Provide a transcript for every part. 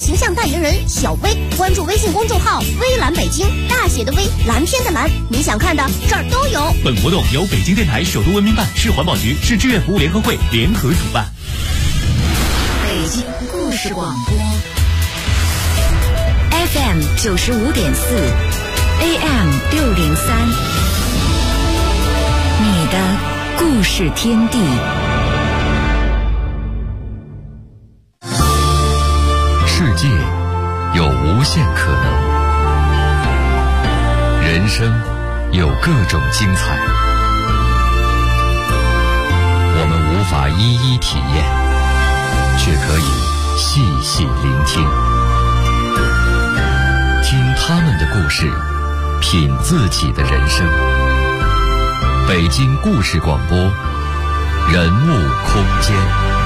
形象代言人小薇。关注微信公众号微蓝北京，大写的微，蓝天的蓝，你想看的这儿都有。 本活动由北京电台首都文明办、市环保局、市志愿服务联合会联合主办。 北京故事广播 FM 95.4 AM 603，你的故事天地。 世界有无限可能，人生有各种精彩，我们无法一一体验，却可以细细聆听，听他们的故事，品自己的人生。北京故事广播，人物空间。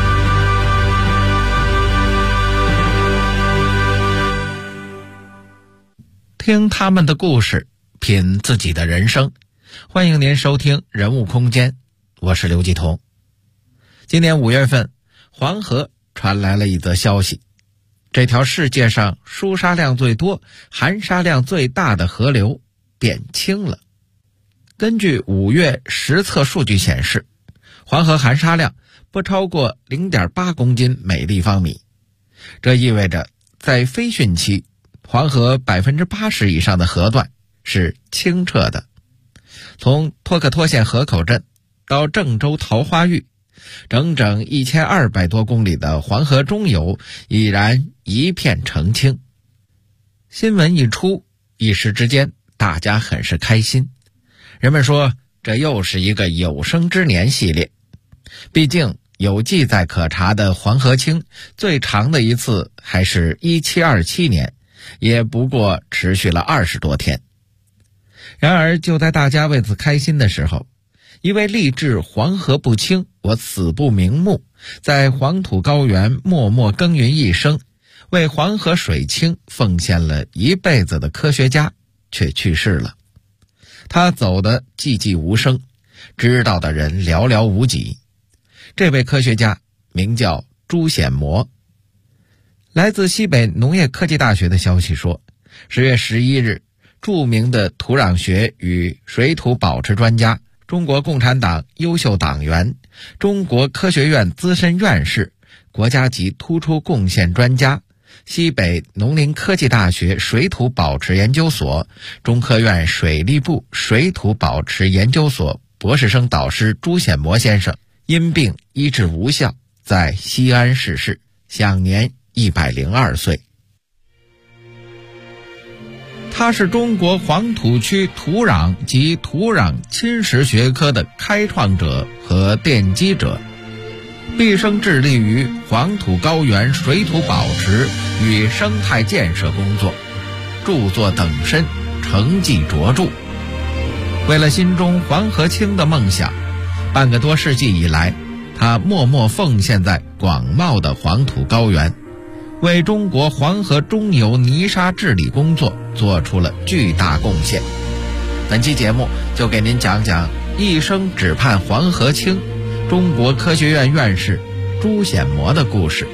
听他们的故事，品自己的人生。欢迎您收听人物空间，我是刘继彤。今年5月份，黄河传来了一则消息，这条世界上疏沙量最多、含沙量最大的河流变清了。根据5月实测数据显示，黄河含沙量不超过 0.8 公斤每立方米，这意味着在非汛期，黄河 80% 以上的河段是清澈的。从托克托县河口镇到郑州桃花峪，整整1200多公里的黄河中游已然一片澄清。新闻一出，一时之间大家很是开心。人们说这又是一个有生之年系列，毕竟有记载可查的黄河清最长的一次还是1727年，也不过持续了20多天。然而就在大家为此开心的时候，一位立志黄河不清我死不瞑目，在黄土高原默默耕耘一生，为黄河水清奉献了一辈子的科学家却去世了。他走得寂寂无声，知道的人寥寥无几。这位科学家名叫朱显模。来自西北农业科技大学的消息说，10月11日，著名的土壤学与水土保持专家、中国共产党优秀党员、中国科学院资深院士、国家级突出贡献专家、西北农林科技大学水土保持研究所、中科院水利部水土保持研究所博士生导师朱显模先生因病医治无效，在西安逝世，享年102岁。他是中国黄土区土壤及土壤侵蚀学科的开创者和奠基者，毕生致力于黄土高原水土保持与生态建设工作，著作等身，成绩卓著。为了心中黄河清的梦想，半个多世纪以来，他默默奉献在广袤的黄土高原，为中国黄河中游泥沙治理工作做出了巨大贡献。本期节目就给您讲讲一生只盼黄河清，中国科学院院士朱显模的故事。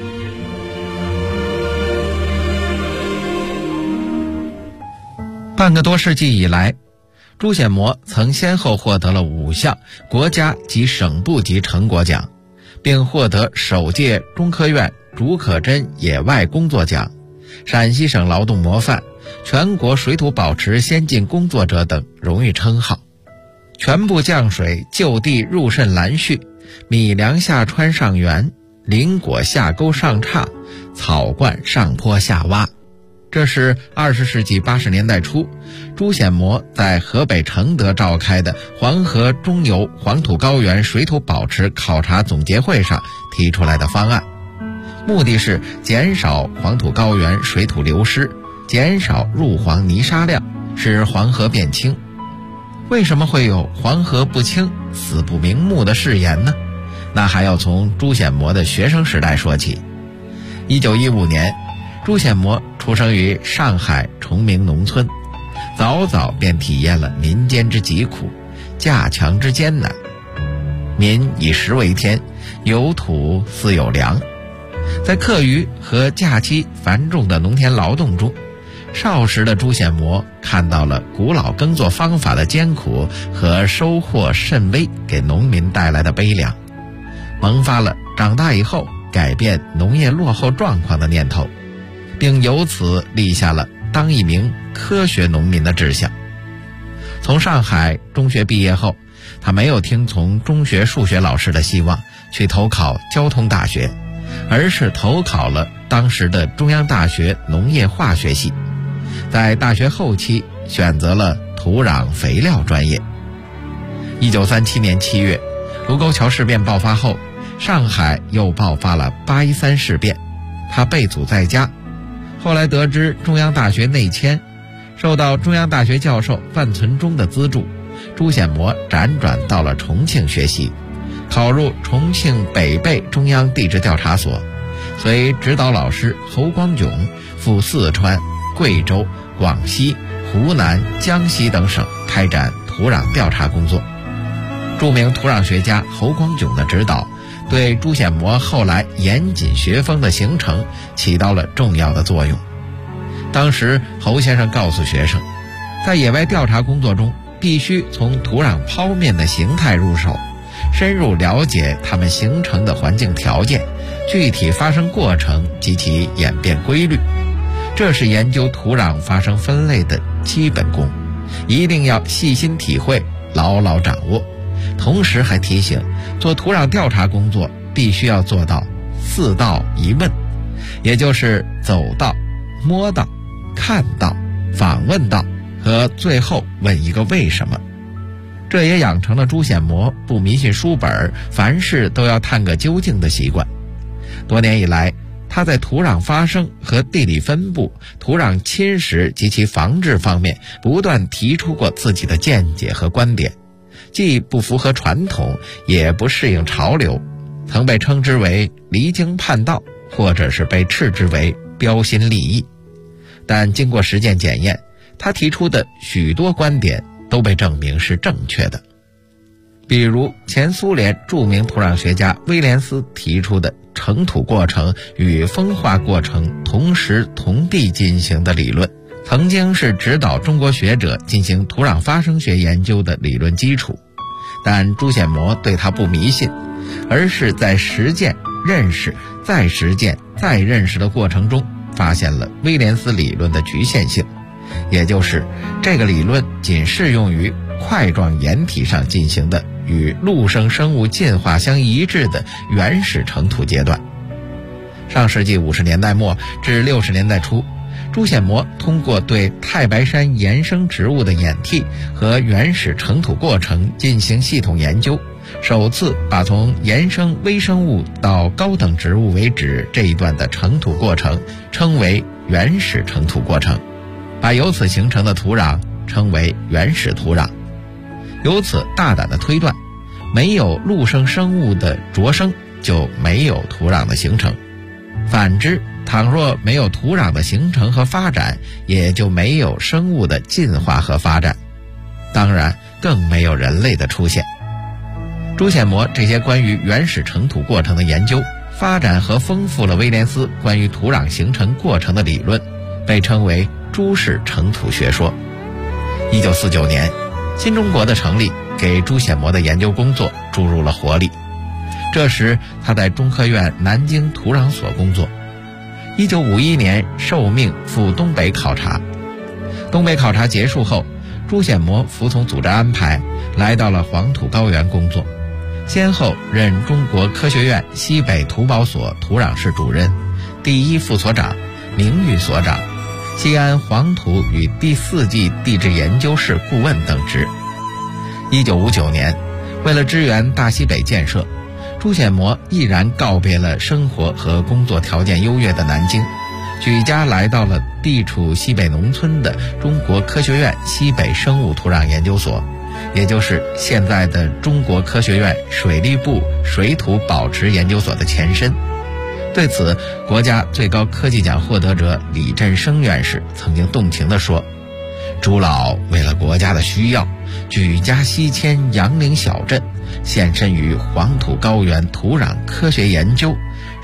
半个多世纪以来，朱显模曾先后获得了5项国家及省部级成果奖，并获得首届中科院竺可桢野外工作奖、陕西省劳动模范、全国水土保持先进工作者等荣誉称号。全部降水就地入渗拦蓄，米粮下穿上源，林果下沟上岔，草灌上坡下洼。这是20世纪80年代初，朱显模在河北承德召开的黄河中游黄土高原水土保持考察总结会上提出来的方案，目的是减少黄土高原水土流失，减少入黄泥沙量，使黄河变清。为什么会有黄河不清死不瞑目的誓言呢？那还要从朱显模的学生时代说起。1915年，朱显模出生于上海崇明农村，早早便体验了民间之疾苦，架墙之艰难。民以食为天，有土似有粮。 在课余和假期繁重的农田劳动中，少时的朱显模看到了古老耕作方法的艰苦和收获甚微给农民带来的悲凉，萌发了长大以后改变农业落后状况的念头，并由此立下了当一名科学农民的志向。从上海中学毕业后，他没有听从中学数学老师的希望去投考交通大学，而是投考了当时的中央大学农业化学系，在大学后期选择了土壤肥料专业。1937年7月，卢沟桥事变爆发后，上海又爆发了813事变，他被阻在家。后来得知中央大学内迁，受到中央大学教授范存忠的资助，朱显模辗转到了重庆学习，考入重庆北碚中央地质调查所，随指导老师侯光炯赴四川、贵州、广西、湖南、江西等省开展土壤调查工作。著名土壤学家侯光炯的指导，对朱显模后来严谨学风的形成起到了重要的作用。当时侯先生告诉学生，在野外调查工作中，必须从土壤剖面的形态入手，深入了解它们形成的环境条件、具体发生过程及其演变规律，这是研究土壤发生分类的基本功，一定要细心体会，牢牢掌握。同时还提醒，做土壤调查工作必须要做到4到1问，也就是走到、摸到、看到、访问到和最后问一个为什么。这也养成了朱显模不迷信书本，凡事都要探个究竟的习惯。多年以来，他在土壤发生和地理分布、土壤侵蚀及其防治方面不断提出过自己的见解和观点，既不符合传统，也不适应潮流，曾被称之为离经叛道，或者是被斥之为标新立异。但经过实践检验，他提出的许多观点都被证明是正确的。比如前苏联著名土壤学家威廉斯提出的成土过程与风化过程同时同地进行的理论，曾经是指导中国学者进行土壤发生学研究的理论基础。但朱显模对他不迷信，而是在实践、认识、再实践、再认识的过程中，发现了威廉斯理论的局限性，也就是这个理论仅适用于块状岩体上进行的与陆生生物进化相一致的原始成土阶段。上世纪50年代末至60年代初，朱显模通过对太白山岩生植物的演替和原始成土过程进行系统研究，首次把从岩生微生物到高等植物为止这一段的成土过程称为原始成土过程，把由此形成的土壤称为原始土壤。由此大胆的推断，没有陆生生物的着生，就没有土壤的形成。反之，倘若没有土壤的形成和发展，也就没有生物的进化和发展，当然更没有人类的出现。朱显模这些关于原始成土过程的研究，发展和丰富了威廉斯关于土壤形成过程的理论，被称为朱氏成土学说。1949年，新中国的成立给朱显模的研究工作注入了活力。这时他在中科院南京土壤所工作。1951年受命赴东北考察。东北考察结束后，朱显模服从组织安排，来到了黄土高原工作，先后任中国科学院西北土保所土壤室主任、第1副所长、名誉所长、西安黄土与第4纪地质研究室顾问等职。1959年，为了支援大西北建设，朱显模毅然告别了生活和工作条件优越的南京，举家来到了地处西北农村的中国科学院西北生物土壤研究所，也就是现在的中国科学院水利部水土保持研究所的前身。对此，国家最高科技奖获得者李振声院士曾经动情地说，朱老为了国家的需要，举家西迁杨凌小镇，献身于黄土高原土壤科学研究，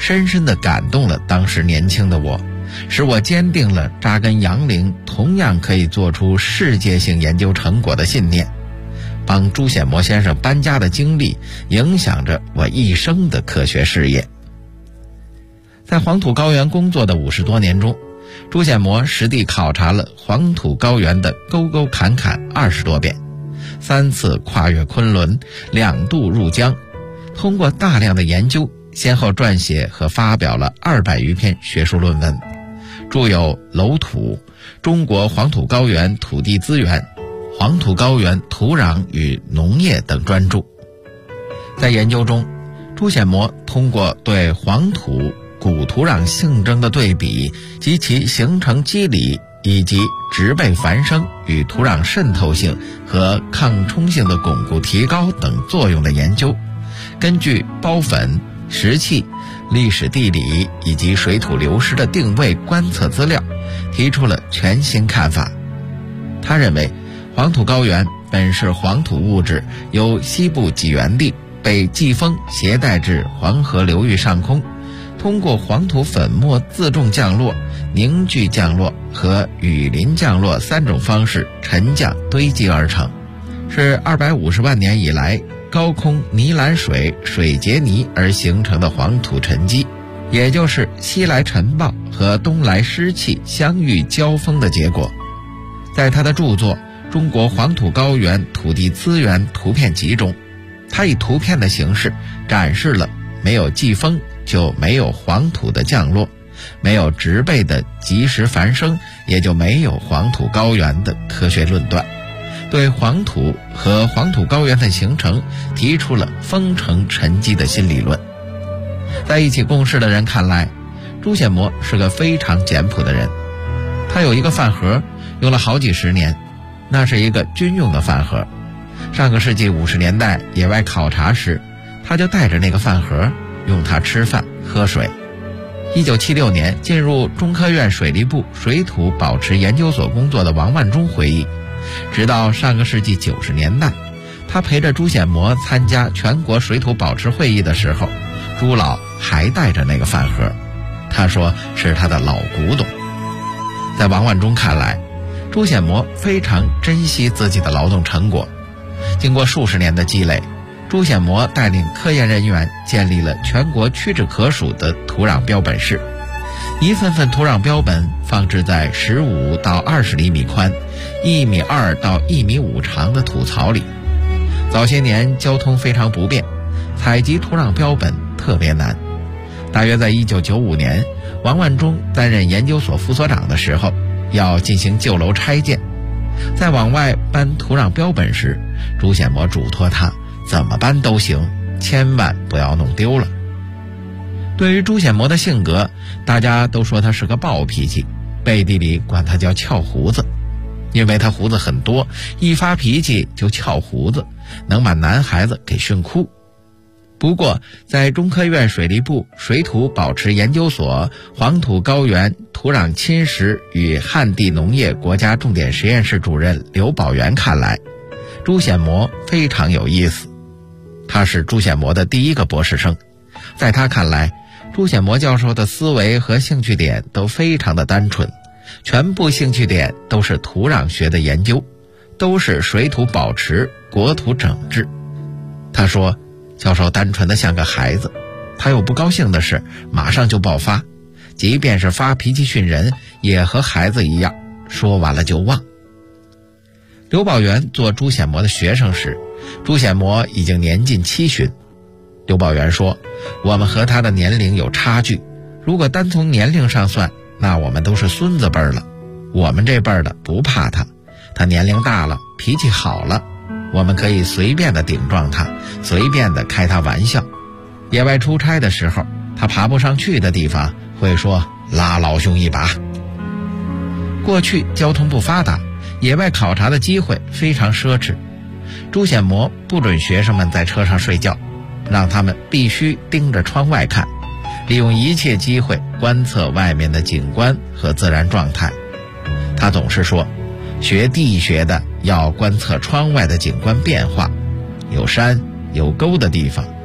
深深地感动了当时年轻的我，使我坚定了扎根杨凌同样可以做出世界性研究成果的信念。帮朱显模先生搬家的经历影响着我一生的科学事业。在黄土高原工作的50多年中，朱显模实地考察了黄土高原的沟沟坎坎20多遍，3次跨越昆仑，2度入江，通过大量的研究，先后撰写和发表了200余篇学术论文，著有《楼土》《中国黄土高原土地资源》《黄土高原土壤与农业》等专著。在研究中，朱显模通过对黄土古土壤性征的对比及其形成机理以及植被繁生与土壤渗透性和抗冲性的巩固提高等作用的研究，根据孢粉、石器、历史地理以及水土流失的定位观测资料，提出了全新看法。他认为黄土高原本是黄土物质由西部极原地被季风携带至黄河流域上空，通过黄土粉末自重降落、凝聚降落和雨淋降落3种方式沉降堆积而成，是250万年以来高空泥蓝水水结泥而形成的黄土沉积，也就是西来尘暴和东来湿气相遇交锋的结果。在他的著作《中国黄土高原土地资源图片集》中，他以图片的形式展示了没有季风就没有黄土的降落，没有植被的及时繁生，也就没有黄土高原的科学论断，对黄土和黄土高原的形成提出了风城沉积的新理论。在一起共事的人看来，朱显模是个非常简朴的人。他有一个饭盒，用了好几十年，那是一个军用的饭盒。上个世纪50年代野外考察时，他就带着那个饭盒，用它吃饭喝水。1976年进入中科院水利部水土保持研究所工作的王万中回忆，直到上个世纪90年代，他陪着朱显模参加全国水土保持会议的时候，朱老还带着那个饭盒，他说是他的老古董。在王万中看来，朱显模非常珍惜自己的劳动成果。经过数十年的积累，朱显模带领科研人员建立了全国屈指可数的土壤标本室，一份份土壤标本放置在15到20厘米宽、1.2米到1.5米长的土槽里。早些年交通非常不便，采集土壤标本特别难。大约在1995年，王万中担任研究所副所长的时候，要进行旧楼拆建，在往外搬土壤标本时，朱显模嘱托他怎么搬都行，千万不要弄丢了。对于朱显模的性格，大家都说他是个暴脾气，背地里管他叫翘胡子，因为他胡子很多，一发脾气就翘胡子，能把男孩子给训哭。不过在中科院水利部水土保持研究所黄土高原土壤侵蚀与旱地农业国家重点实验室主任刘宝元看来，朱显模非常有意思。他是朱显模的第一个博士生，在他看来，朱显模教授的思维和兴趣点都非常的单纯，全部兴趣点都是土壤学的研究，都是水土保持、国土整治。他说教授单纯的像个孩子，他有不高兴的事马上就爆发，即便是发脾气训人也和孩子一样，说完了就忘。刘宝元做朱显模的学生时，朱显模已经年近70。刘宝元说，我们和他的年龄有差距，如果单从年龄上算，那我们都是孙子辈了。我们这辈的不怕他，他年龄大了，脾气好了，我们可以随便的顶撞他，随便的开他玩笑。野外出差的时候，他爬不上去的地方会说拉老兄一把。过去交通不发达，野外考察的机会非常奢侈，朱显模不准学生们在车上睡觉，让他们必须盯着窗外看，利用一切机会观测外面的景观和自然状态。他总是说，学地学的要观测窗外的景观变化，有山有沟的地方，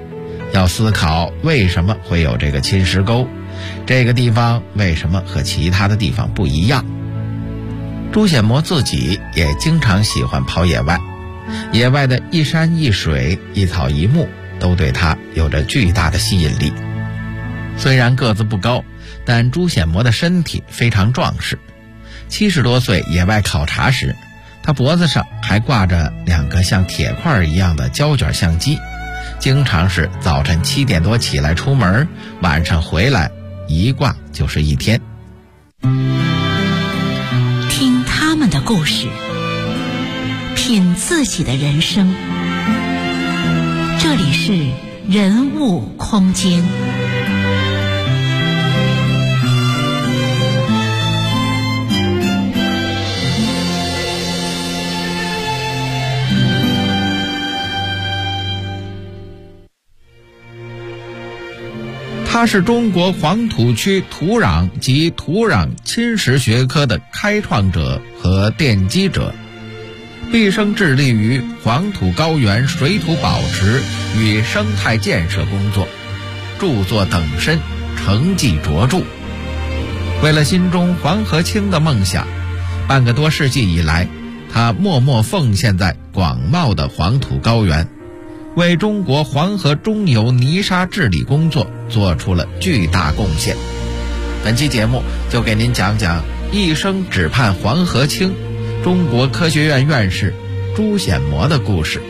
要思考为什么会有这个侵蚀沟，这个地方为什么和其他的地方不一样。朱显模自己也经常喜欢跑野外，野外的一山一水、一草一木都对他有着巨大的吸引力。虽然个子不高，但朱显模的身体非常壮实。70多岁野外考察时，他脖子上还挂着2个像铁块一样的胶卷相机，经常是早晨7点多起来出门，晚上回来，一挂就是一天。 听他们的故事，品自己的人生。这里是人物空间。 他是中国黄土区土壤及土壤侵蚀学科的开创者和奠基者，毕生致力于黄土高原水土保持与生态建设工作，著作等身，成绩卓著。为了心中黄河清的梦想，半个多世纪以来，他默默奉献在广袤的黄土高原，为中国黄河中游泥沙治理工作做出了巨大贡献。本期节目就给您讲讲一生只盼黄河清，中国科学院院士朱显模的故事。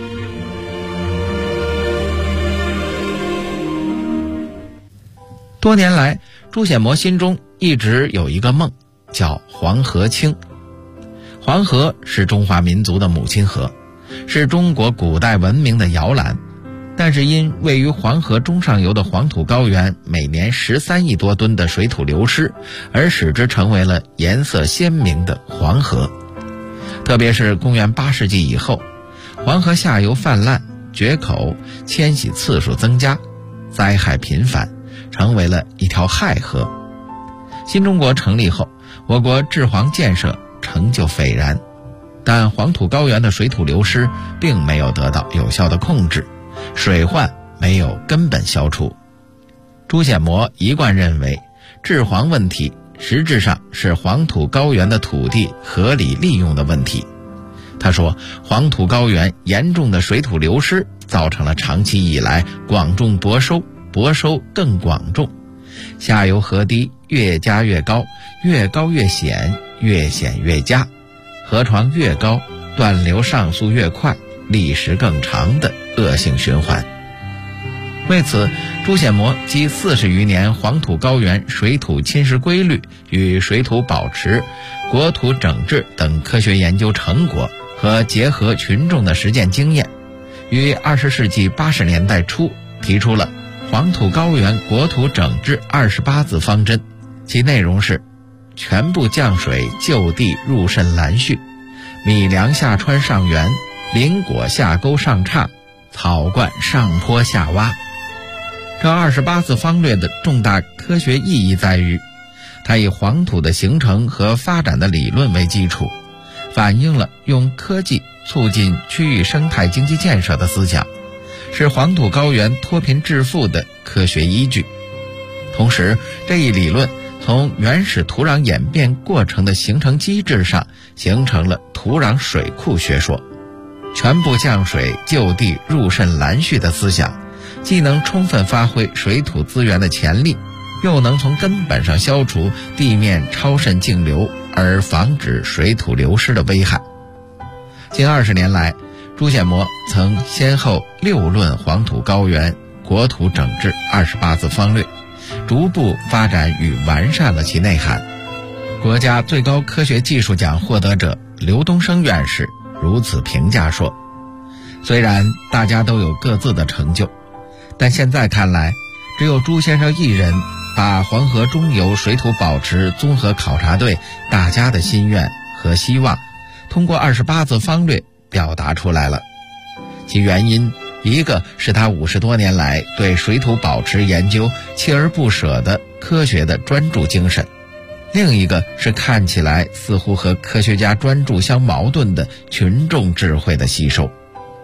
多年来，朱显模心中一直有一个梦，叫黄河清。黄河是中华民族的母亲河，是中国古代文明的摇篮，但是因位于黄河中上游的黄土高原每年13亿多吨的水土流失，而使之成为了颜色鲜明的黄河。特别是公元8世纪以后，黄河下游泛滥、决口、迁徙次数增加，灾害频繁，成为了一条害河。新中国成立后，我国治黄建设成就斐然，但黄土高原的水土流失并没有得到有效的控制，水患没有根本消除。朱显模一贯认为，治黄问题实质上是黄土高原的土地合理利用的问题。他说，黄土高原严重的水土流失造成了长期以来广种薄收，薄收更广种，下游河堤越加越高，越高越险，越险越加，河床越高，断流上速越快，历时更长的恶性循环。为此，朱显模集40余年黄土高原水土侵蚀规律与水土保持、国土整治等科学研究成果和结合群众的实践经验，于20世纪80年代初提出了黄土高原国土整治28字方针，其内容是：全部降水就地入渗拦蓄，米粮下穿上源，林果下沟上岔，草灌上坡下洼。这28字方略的重大科学意义在于，它以黄土的形成和发展的理论为基础，反映了用科技促进区域生态经济建设的思想，是黄土高原脱贫致富的科学依据。同时，这一理论从原始土壤演变过程的形成机制上形成了土壤水库学说。全部降水就地入渗拦蓄的思想，既能充分发挥水土资源的潜力，又能从根本上消除地面超渗径流，而防止水土流失的危害。近20年来，朱显模曾先后6论黄土高原国土整治28字方略，逐步发展与完善了其内涵。国家最高科学技术奖获得者刘东升院士如此评价说，虽然大家都有各自的成就，但现在看来，只有朱先生一人把黄河中游水土保持综合考察队大家的心愿和希望通过28字方略表达出来了。其原因，一个是他50多年来对水土保持研究锲而不舍的科学的专注精神，另一个是看起来似乎和科学家专注相矛盾的群众智慧的吸收。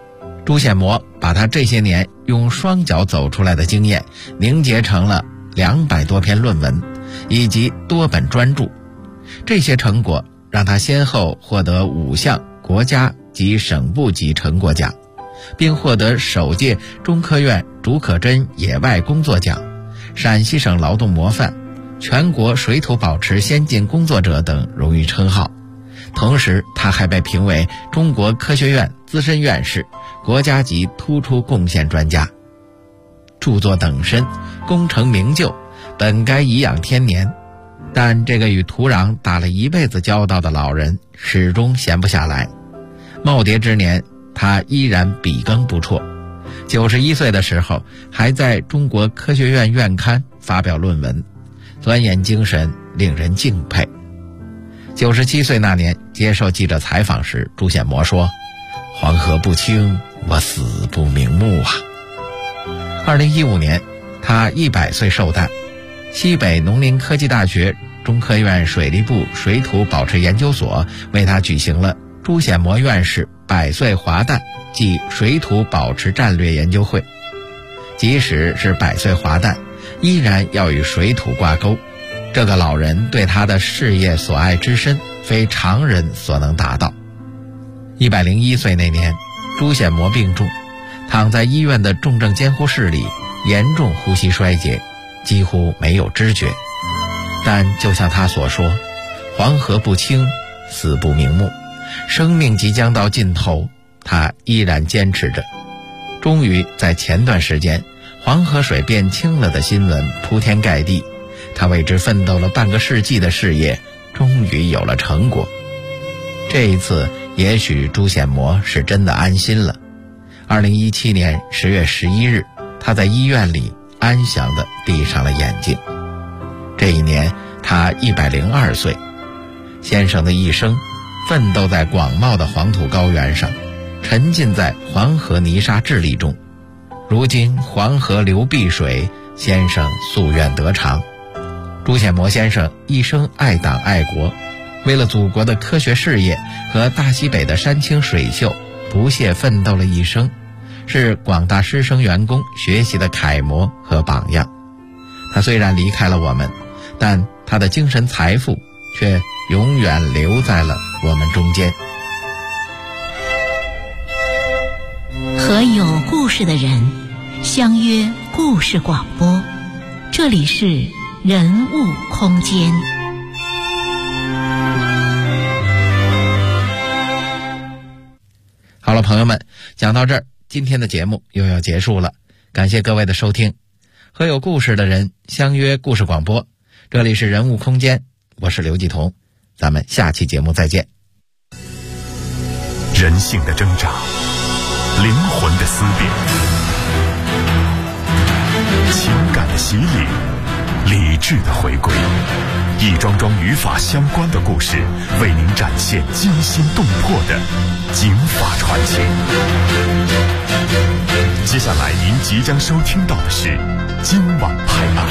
朱显模把他这些年用双脚走出来的经验凝结成了200多篇论文以及多本专著，这些成果让他先后获得5项国家及省部级成果奖，并获得首届中科院竺可桢野外工作奖、陕西省劳动模范、全国水土保持先进工作者等荣誉称号。同时他还被评为中国科学院资深院士、国家级突出贡献专家。著作等身，功成名就，本该颐养天年，但这个与土壤打了一辈子交道的老人始终闲不下来。耄耋之年，他依然笔耕不辍。91岁的时候，还在中国科学院院刊发表论文，钻研精神令人敬佩。97岁那年接受记者采访时，朱显模说：“黄河不清，我死不瞑目啊。”2015年，他100岁寿诞，西北农林科技大学中科院水利部水土保持研究所为他举行了朱显模院士100岁华诞暨水土保持战略研究会。即使是100岁华诞，依然要与水土挂钩。这个老人对他的事业所爱之深，非常人所能达到。101岁那年，朱显模病重，躺在医院的重症监护室里，严重呼吸衰竭，几乎没有知觉。但就像他所说，黄河不清，死不瞑目，生命即将到尽头，他依然坚持着。终于在前段时间，黄河水变清了的新闻铺天盖地，他为之奋斗了半个世纪的事业终于有了成果。这一次也许朱显模是真的安心了。2017年10月11日，他在医院里安详地闭上了眼睛。这一年他102岁，先生的一生奋斗在广袤的黄土高原上，沉浸在黄河泥沙智力中。如今黄河流碧水，先生夙愿得偿。朱显模先生一生爱党爱国，为了祖国的科学事业和大西北的山清水秀不懈奋斗了一生，是广大师生员工学习的楷模和榜样。他虽然离开了我们，但他的精神财富却永远留在了我们中间。 和有故事的人相约故事广播，这里是人物空间。 好了，朋友们，讲到这儿，今天的节目又要结束了，感谢各位的收听。和有故事的人相约故事广播，这里是人物空间，我是刘继彤，咱们下期节目再见。 人性的挣扎，灵魂的思辨，情感的洗礼，理智的回归，一桩桩与法相关的故事，为您展现惊心动魄的警法传奇。接下来您即将收听到的是今晚拍案。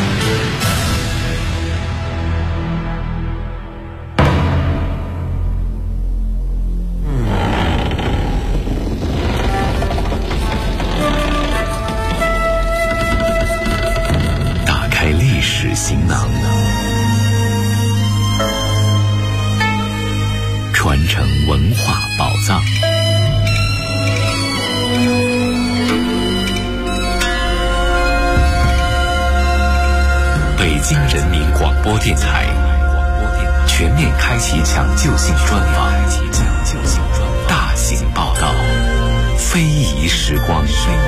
打开历史行囊，传承文化宝藏。北京人民广播电台全面开启抢救性专访，大型报道，非遗时光。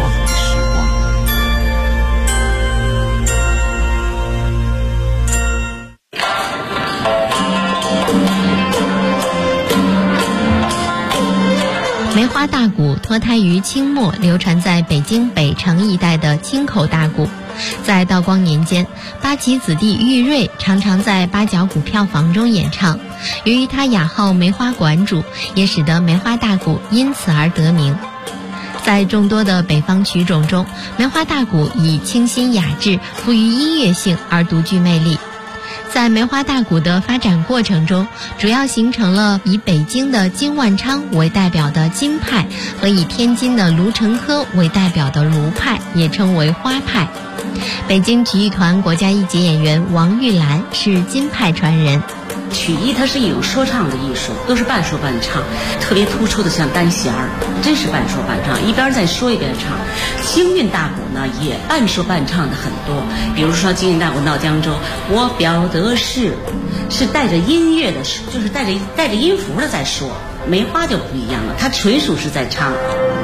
梅花大鼓脱胎于清末流传在北京北城一带的京口大鼓，在道光年间，八旗子弟玉瑞常常在八角鼓票房中演唱，由于他雅号梅花馆主，也使得梅花大鼓因此而得名。在众多的北方曲种中，梅花大鼓以清新雅致、富于音乐性而独具魅力。 在梅花大鼓的发展过程中，主要形成了以北京的金万昌为代表的金派和以天津的卢成科为代表的卢派，也称为花派。北京曲艺团国家一级演员王玉兰是金派传人。 曲艺它是一种说唱的艺术，都是半说半唱，特别突出的像单弦儿，真是半说半唱，一边在说一边唱。京韵大鼓呢也半说半唱的很多，比如说京韵大鼓闹江州，我表的是带着音乐的，就是带着音符的在说。梅花就不一样了，它纯属是在唱。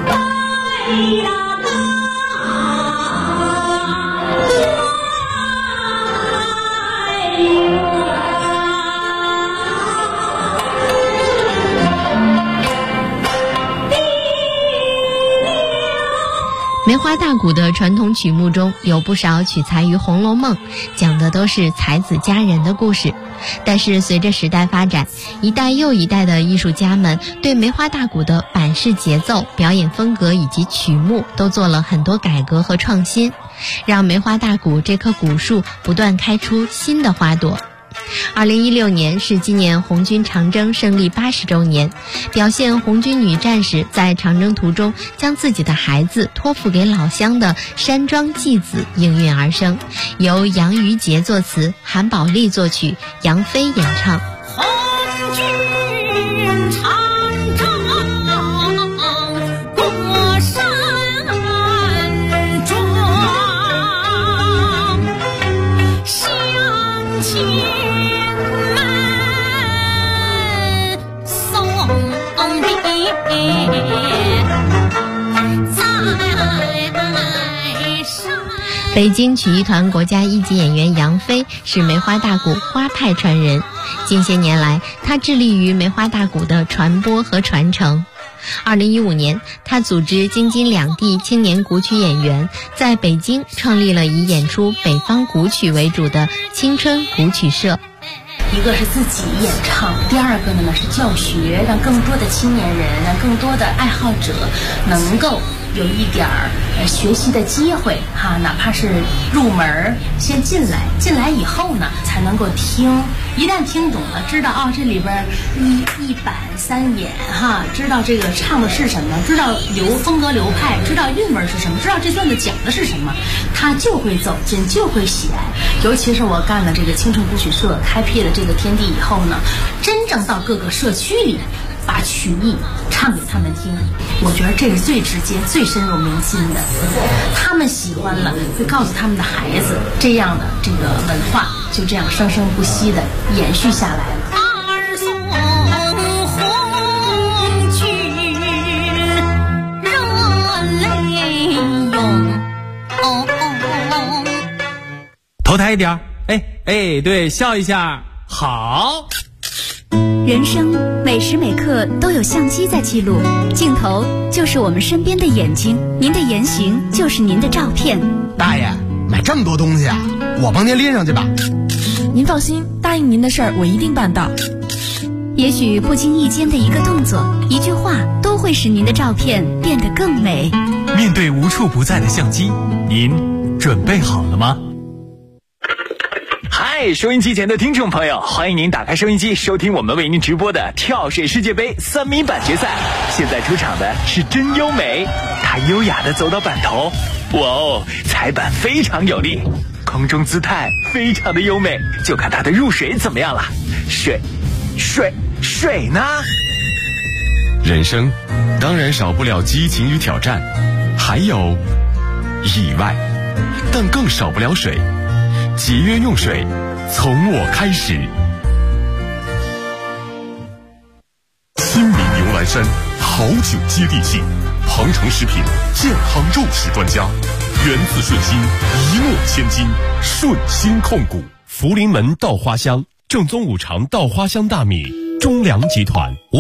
梅花大鼓的传统曲目中有不少取材于《红楼梦》，讲的都是才子佳人的故事。但是随着时代发展，一代又一代的艺术家们对梅花大鼓的板式节奏、表演风格以及曲目都做了很多改革和创新，让梅花大鼓这棵古树不断开出新的花朵。2016年是纪念红军长征胜利80周年，表现红军女战士在长征途中将自己的孩子托付给老乡的山庄祭子应运而生，由杨于杰作词，韩宝利作曲，杨飞演唱。 红军长征过山庄，乡亲北京曲艺团国家一级演员杨飞是梅花大鼓花派传人，近些年来他致力于梅花大鼓的传播和传承。2015年，他组织京津两地青年古曲演员在北京创立了以演出北方古曲为主的青春古曲社。 一个是自己演唱，第二个呢是教学，让更多的青年人，让更多的爱好者能够有一点学习的机会哈，哪怕是入门先进来以后呢才能够听，一旦听懂了，知道这里边一板三眼哈，知道这个唱的是什么，知道风格流派，知道韵味是什么，知道这段子讲的是什么，他就会走进，就会喜爱。尤其是我干了这个青春古曲社，开辟了这个天地以后呢，真正到各个社区里把曲艺唱给他们听，我觉得这是最直接最深入民心的，他们喜欢了会告诉他们的孩子，这样的这个文化就这样生生不息的延续下来了。 二送红军热泪涌， 头抬一点，对，笑一下，好。 人生每时每刻都有相机在记录，镜头就是我们身边的眼睛，您的言行就是您的照片。 大爷，买这么多东西啊，我帮您拎上去吧。 您放心，答应您的事儿我一定办到。 也许不经意间的一个动作，一句话，都会使您的照片变得更美。 面对无处不在的相机，您准备好了吗？嗨，收音机前的听众朋友，欢迎您打开收音机，收听我们为您直播的跳水世界杯3米板决赛。现在出场的是真优美，她优雅地走到板头，哇哦，踩板非常有力，空中姿态非常的优美，就看她的入水怎么样了。水呢？ 人生当然少不了激情与挑战，还有意外，但更少不了水。节约用水，从我开始。新米牛栏山好酒接地气，鹏程食品健康肉食专家，源自顺心，一诺千金，顺心控股。福临门稻花香正宗五常稻花香大米，中粮集团。